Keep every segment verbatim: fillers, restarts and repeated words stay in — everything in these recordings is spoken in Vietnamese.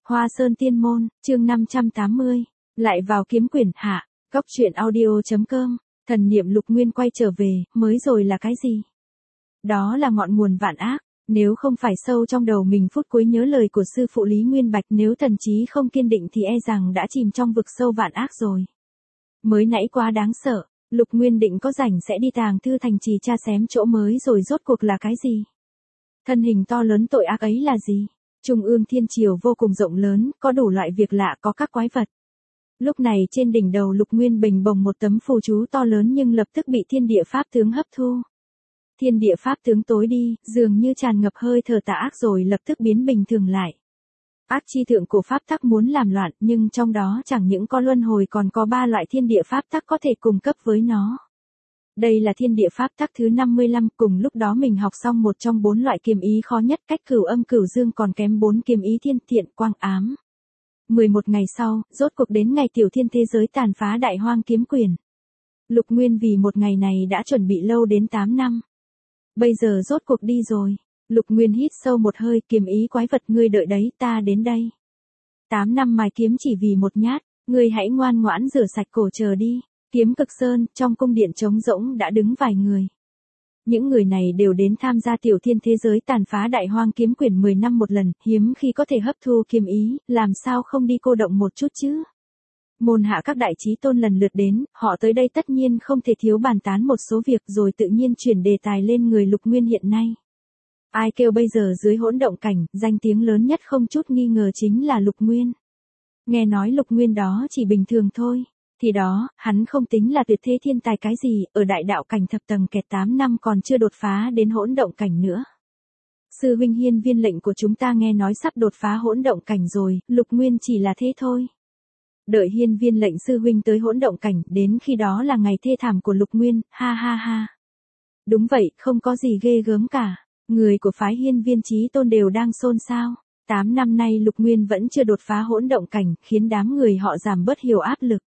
Hoa Sơn Tiên Môn, chương năm trăm tám mươi. Lại vào kiếm quyển hạ, góc truyện audio.com, thần niệm Lục Nguyên quay trở về, mới rồi là cái gì? Đó là ngọn nguồn vạn ác, nếu không phải sâu trong đầu mình phút cuối nhớ lời của sư phụ Lý Nguyên Bạch, nếu thần trí không kiên định thì e rằng đã chìm trong vực sâu vạn ác rồi. Mới nãy quá đáng sợ, Lục Nguyên định có rảnh sẽ đi Tàng Thư Thành trì tra xém chỗ mới rồi rốt cuộc là cái gì? Thân hình to lớn tội ác ấy là gì? Trung ương thiên triều vô cùng rộng lớn, có đủ loại việc lạ, có các quái vật. Lúc này trên đỉnh đầu Lục Nguyên bình bồng một tấm phù chú to lớn nhưng lập tức bị thiên địa pháp tướng hấp thu. Thiên địa pháp tướng tối đi, dường như tràn ngập hơi thở tà ác rồi lập tức biến bình thường lại. Ác chi thượng cổ pháp tắc muốn làm loạn, nhưng trong đó chẳng những có luân hồi còn có ba loại thiên địa pháp tắc có thể cùng cấp với nó. Đây là thiên địa pháp tắc thứ năm mươi lăm, cùng lúc đó mình học xong một trong bốn loại kiếm ý khó nhất, cách cửu âm cửu dương còn kém bốn kiếm ý thiên thiện quang ám. mười một ngày sau, rốt cuộc đến ngày tiểu thiên thế giới tàn phá đại hoang kiếm quyền. Lục Nguyên vì một ngày này đã chuẩn bị lâu đến tám năm. Bây giờ rốt cuộc đi rồi. Lục Nguyên hít sâu một hơi, kiếm ý quái vật ngươi đợi đấy, ta đến đây. tám năm mài kiếm chỉ vì một nhát, ngươi hãy ngoan ngoãn rửa sạch cổ chờ đi. Kiếm Cực Sơn, trong cung điện trống rỗng đã đứng vài người. Những người này đều đến tham gia tiểu thiên thế giới tàn phá đại hoang kiếm quyển mười năm một lần, hiếm khi có thể hấp thu kiếm ý, làm sao không đi cô động một chút chứ. Môn hạ các đại chí tôn lần lượt đến, họ tới đây tất nhiên không thể thiếu bàn tán một số việc rồi tự nhiên chuyển đề tài lên người Lục Nguyên hiện nay. Ai kêu bây giờ dưới hỗn động cảnh, danh tiếng lớn nhất không chút nghi ngờ chính là Lục Nguyên. Nghe nói Lục Nguyên đó chỉ bình thường thôi. Thì đó, hắn không tính là tuyệt thế thiên tài cái gì, ở đại đạo cảnh thập tầng kẹt tám năm còn chưa đột phá đến hỗn động cảnh nữa. Sư huynh hiên viên lệnh của chúng ta nghe nói sắp đột phá hỗn động cảnh rồi, Lục Nguyên chỉ là thế thôi. Đợi hiên viên lệnh sư huynh tới hỗn động cảnh, đến khi đó là ngày thê thảm của Lục Nguyên, ha ha ha. Đúng vậy, không có gì ghê gớm cả, người của phái hiên viên chí tôn đều đang xôn xao. Tám năm nay Lục Nguyên vẫn chưa đột phá hỗn động cảnh, khiến đám người họ giảm bớt hiểu áp lực.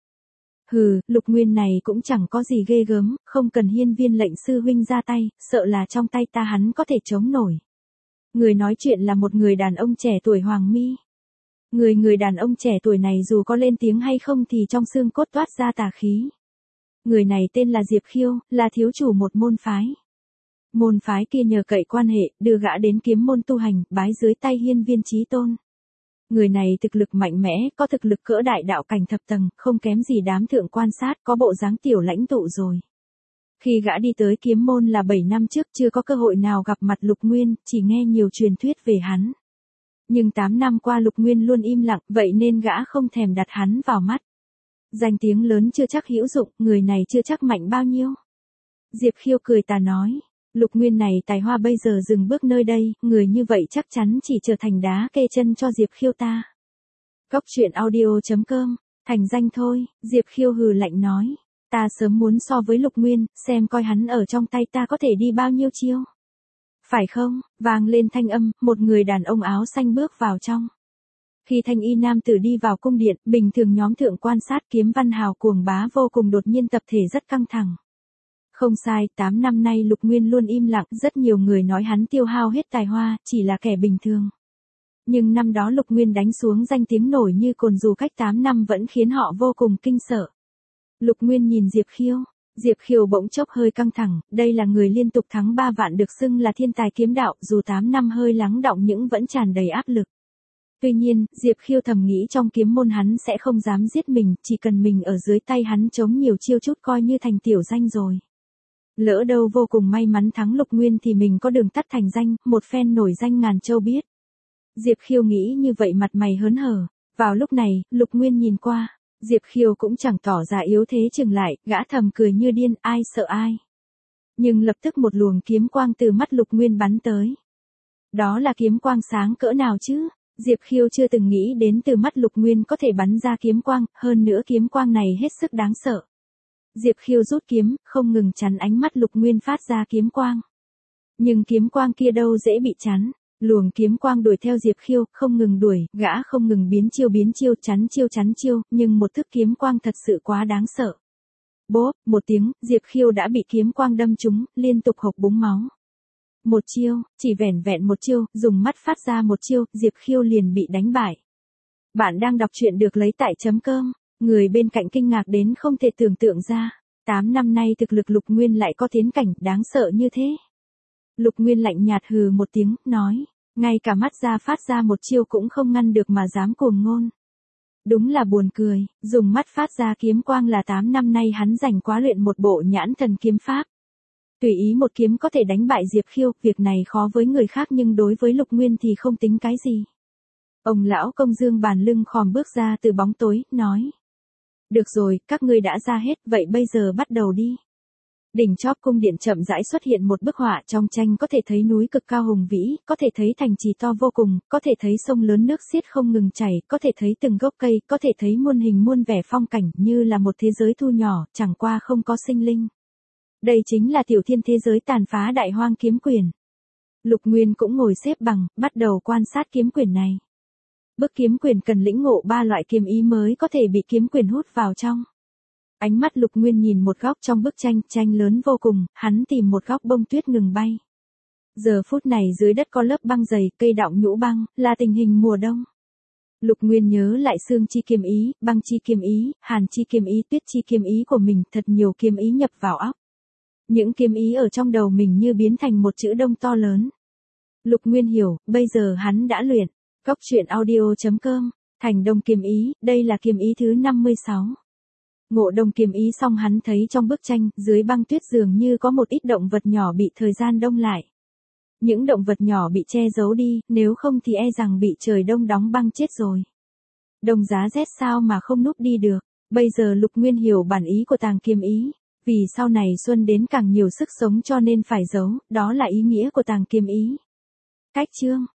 Hừ, Lục Nguyên này cũng chẳng có gì ghê gớm, không cần hiên viên lệnh sư huynh ra tay, sợ là trong tay ta hắn có thể chống nổi. Người nói chuyện là một người đàn ông trẻ tuổi Hoàng Mi. Người người đàn ông trẻ tuổi này dù có lên tiếng hay không thì trong xương cốt toát ra tà khí. Người này tên là Diệp Khiêu, là thiếu chủ một môn phái. Môn phái kia nhờ cậy quan hệ, đưa gã đến kiếm môn tu hành, bái dưới tay hiên viên chí tôn. Người này thực lực mạnh mẽ, có thực lực cỡ đại đạo cảnh thập tầng, không kém gì đám thượng quan sát, có bộ dáng tiểu lãnh tụ rồi. Khi gã đi tới kiếm môn là bảy năm trước, chưa có cơ hội nào gặp mặt Lục Nguyên, chỉ nghe nhiều truyền thuyết về hắn. Nhưng tám năm qua Lục Nguyên luôn im lặng, vậy nên gã không thèm đặt hắn vào mắt. Danh tiếng lớn chưa chắc hữu dụng, người này chưa chắc mạnh bao nhiêu. Diệp Khiêu cười tà nói. Lục Nguyên này tài hoa bây giờ dừng bước nơi đây, người như vậy chắc chắn chỉ trở thành đá kê chân cho Diệp Khiêu ta. Góc truyện audio.com, thành danh thôi, Diệp Khiêu hừ lạnh nói. Ta sớm muốn so với Lục Nguyên, xem coi hắn ở trong tay ta có thể đi bao nhiêu chiêu. Phải không, vang lên thanh âm, một người đàn ông áo xanh bước vào trong. Khi thanh y nam tử đi vào cung điện, bình thường nhóm thượng quan sát kiếm văn hào cuồng bá vô cùng đột nhiên tập thể rất căng thẳng. Không sai, tám năm nay Lục Nguyên luôn im lặng, rất nhiều người nói hắn tiêu hao hết tài hoa, chỉ là kẻ bình thường. Nhưng năm đó Lục Nguyên đánh xuống danh tiếng nổi như cồn dù cách tám năm vẫn khiến họ vô cùng kinh sợ. Lục Nguyên nhìn Diệp Khiêu, Diệp Khiêu bỗng chốc hơi căng thẳng, đây là người liên tục thắng ba vạn được xưng là thiên tài kiếm đạo, dù tám năm hơi lắng đọng nhưng vẫn tràn đầy áp lực. Tuy nhiên, Diệp Khiêu thầm nghĩ trong kiếm môn hắn sẽ không dám giết mình, chỉ cần mình ở dưới tay hắn chống nhiều chiêu chút coi như thành tiểu danh rồi. Lỡ đâu vô cùng may mắn thắng Lục Nguyên thì mình có đường tắt thành danh, một phen nổi danh ngàn châu biết. Diệp Khiêu nghĩ như vậy mặt mày hớn hở. Vào lúc này, Lục Nguyên nhìn qua, Diệp Khiêu cũng chẳng tỏ ra yếu thế chừng lại, gã thầm cười như điên, ai sợ ai. Nhưng lập tức một luồng kiếm quang từ mắt Lục Nguyên bắn tới. Đó là kiếm quang sáng cỡ nào chứ? Diệp Khiêu chưa từng nghĩ đến từ mắt Lục Nguyên có thể bắn ra kiếm quang, hơn nữa kiếm quang này hết sức đáng sợ. Diệp Khiêu rút kiếm, không ngừng chắn ánh mắt Lục Nguyên phát ra kiếm quang. Nhưng kiếm quang kia đâu dễ bị chắn. Luồng kiếm quang đuổi theo Diệp Khiêu, không ngừng đuổi, gã không ngừng biến chiêu biến chiêu, chắn chiêu chắn chiêu, nhưng một thức kiếm quang thật sự quá đáng sợ. Bốp, một tiếng, Diệp Khiêu đã bị kiếm quang đâm trúng, liên tục hộc búng máu. Một chiêu, chỉ vẻn vẹn một chiêu, dùng mắt phát ra một chiêu, Diệp Khiêu liền bị đánh bại. Bạn đang đọc truyện được lấy tại chấm cơm, người bên cạnh kinh ngạc đến không thể tưởng tượng ra, tám năm nay thực lực Lục Nguyên lại có tiến cảnh đáng sợ như thế. Lục Nguyên lạnh nhạt hừ một tiếng, nói, ngay cả mắt ra phát ra một chiêu cũng không ngăn được mà dám cuồng ngôn. Đúng là buồn cười, dùng mắt phát ra kiếm quang là tám năm nay hắn dành quá luyện một bộ nhãn thần kiếm pháp. Tùy ý một kiếm có thể đánh bại Diệp Khiêu, việc này khó với người khác nhưng đối với Lục Nguyên thì không tính cái gì. Ông lão công dương bàn lưng khòm bước ra từ bóng tối, nói. Được rồi, các ngươi đã ra hết, vậy bây giờ bắt đầu đi. Đỉnh chóp cung điện chậm rãi xuất hiện một bức họa, trong tranh có thể thấy núi cực cao hùng vĩ, có thể thấy thành trì to vô cùng, có thể thấy sông lớn nước xiết không ngừng chảy, có thể thấy từng gốc cây, có thể thấy muôn hình muôn vẻ phong cảnh như là một thế giới thu nhỏ, chẳng qua không có sinh linh. Đây chính là tiểu thiên thế giới tàn phá đại hoang kiếm quyển. Lục Nguyên cũng ngồi xếp bằng, bắt đầu quan sát kiếm quyển này. Bức kiếm quyển cần lĩnh ngộ ba loại kiếm ý mới có thể bị kiếm quyển hút vào trong. Ánh mắt Lục Nguyên nhìn một góc trong bức tranh, tranh lớn vô cùng, hắn tìm một góc bông tuyết ngừng bay. Giờ phút này dưới đất có lớp băng dày, cây đọng nhũ băng, là tình hình mùa đông. Lục Nguyên nhớ lại xương chi kiếm ý, băng chi kiếm ý, hàn chi kiếm ý, tuyết chi kiếm ý của mình, thật nhiều kiếm ý nhập vào óc. Những kiếm ý ở trong đầu mình như biến thành một chữ đông to lớn. Lục Nguyên hiểu, bây giờ hắn đã luyện. Cốc truyện audio chấm com, thành đông kiếm ý, đây là kiếm ý thứ năm mươi sáu. Ngộ đông kiếm ý xong hắn thấy trong bức tranh, dưới băng tuyết dường như có một ít động vật nhỏ bị thời gian đông lại. Những động vật nhỏ bị che giấu đi, nếu không thì e rằng bị trời đông đóng băng chết rồi. Đông giá rét sao mà không núp đi được, bây giờ Lục Nguyên hiểu bản ý của tàng kiếm ý. Vì sau này xuân đến càng nhiều sức sống cho nên phải giấu, đó là ý nghĩa của tàng kiếm ý. Cách chương